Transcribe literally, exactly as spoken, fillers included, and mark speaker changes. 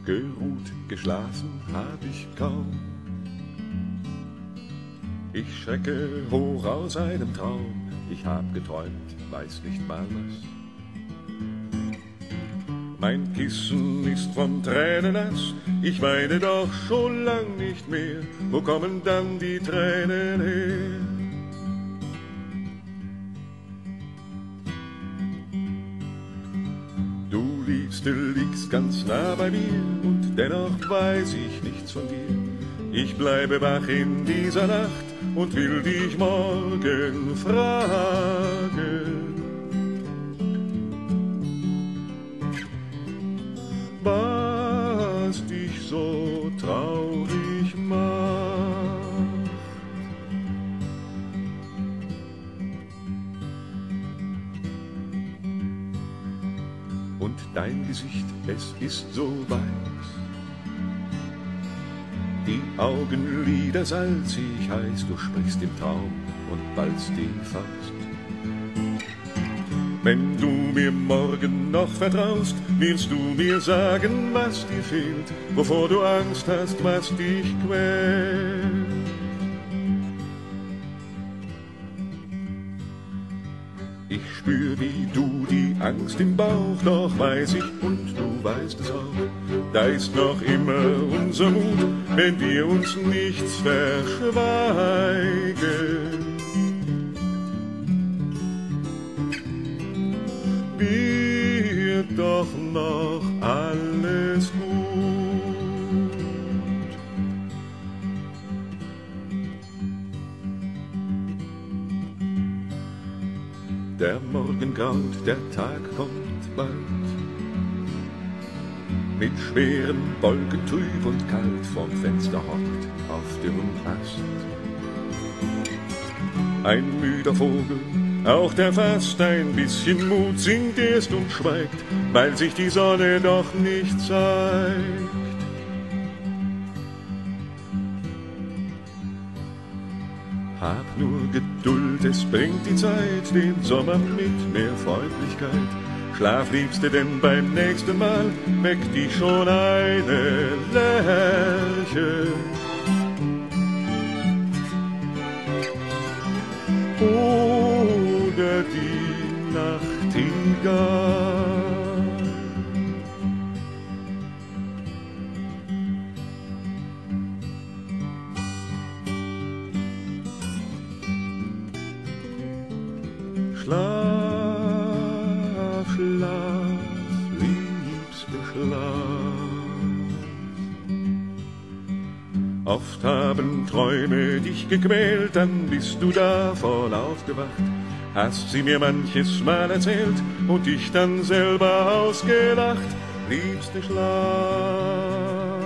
Speaker 1: Geruht, geschlafen hab ich kaum. Ich schrecke hoch aus einem Traum. Ich hab geträumt, weiß nicht mal was. Mein Kissen ist von Tränen nass. Ich weine doch schon lang nicht mehr. Wo kommen dann die Tränen her? Du Liebste liegst ganz nah bei mir und dennoch weiß ich nichts von dir. Ich bleibe wach in dieser Nacht und will dich morgen fragen. Was dich so traurig macht. Und dein Gesicht, es ist so weiß, die Augenlider salzig heiß, du sprichst im Traum und ballst die Faust. Wenn du mir morgen noch vertraust, willst du mir sagen, was dir fehlt, wovor du Angst hast, was dich quält. Ich spür wie du die Angst im Bauch, doch weiß ich und du weißt es auch, da ist noch immer unser Mut, wenn wir uns nichts verschweigen. Wird doch noch alles gut. Der Morgen graut, der Tag kommt bald, mit schweren Wolken trüb und kalt vorm Fenster hockt auf dürrem Ast ein müder Vogel, auch der fast ein bisschen Mut singt erst und schweigt, weil sich die Sonne doch nicht zeigt. Hab nur Geduld, es bringt die Zeit, den Sommer mit mehr Freundlichkeit. Schlaf, Liebste, denn beim nächsten Mal weckt dich schon eine Lerche. Oder die Nachtigall. Schlaf, schlaf, Liebste, schlaf. Oft haben Träume dich gequält, dann bist du davon aufgewacht, hast sie mir manches Mal erzählt und dich dann selber ausgelacht. Liebste, schlaf.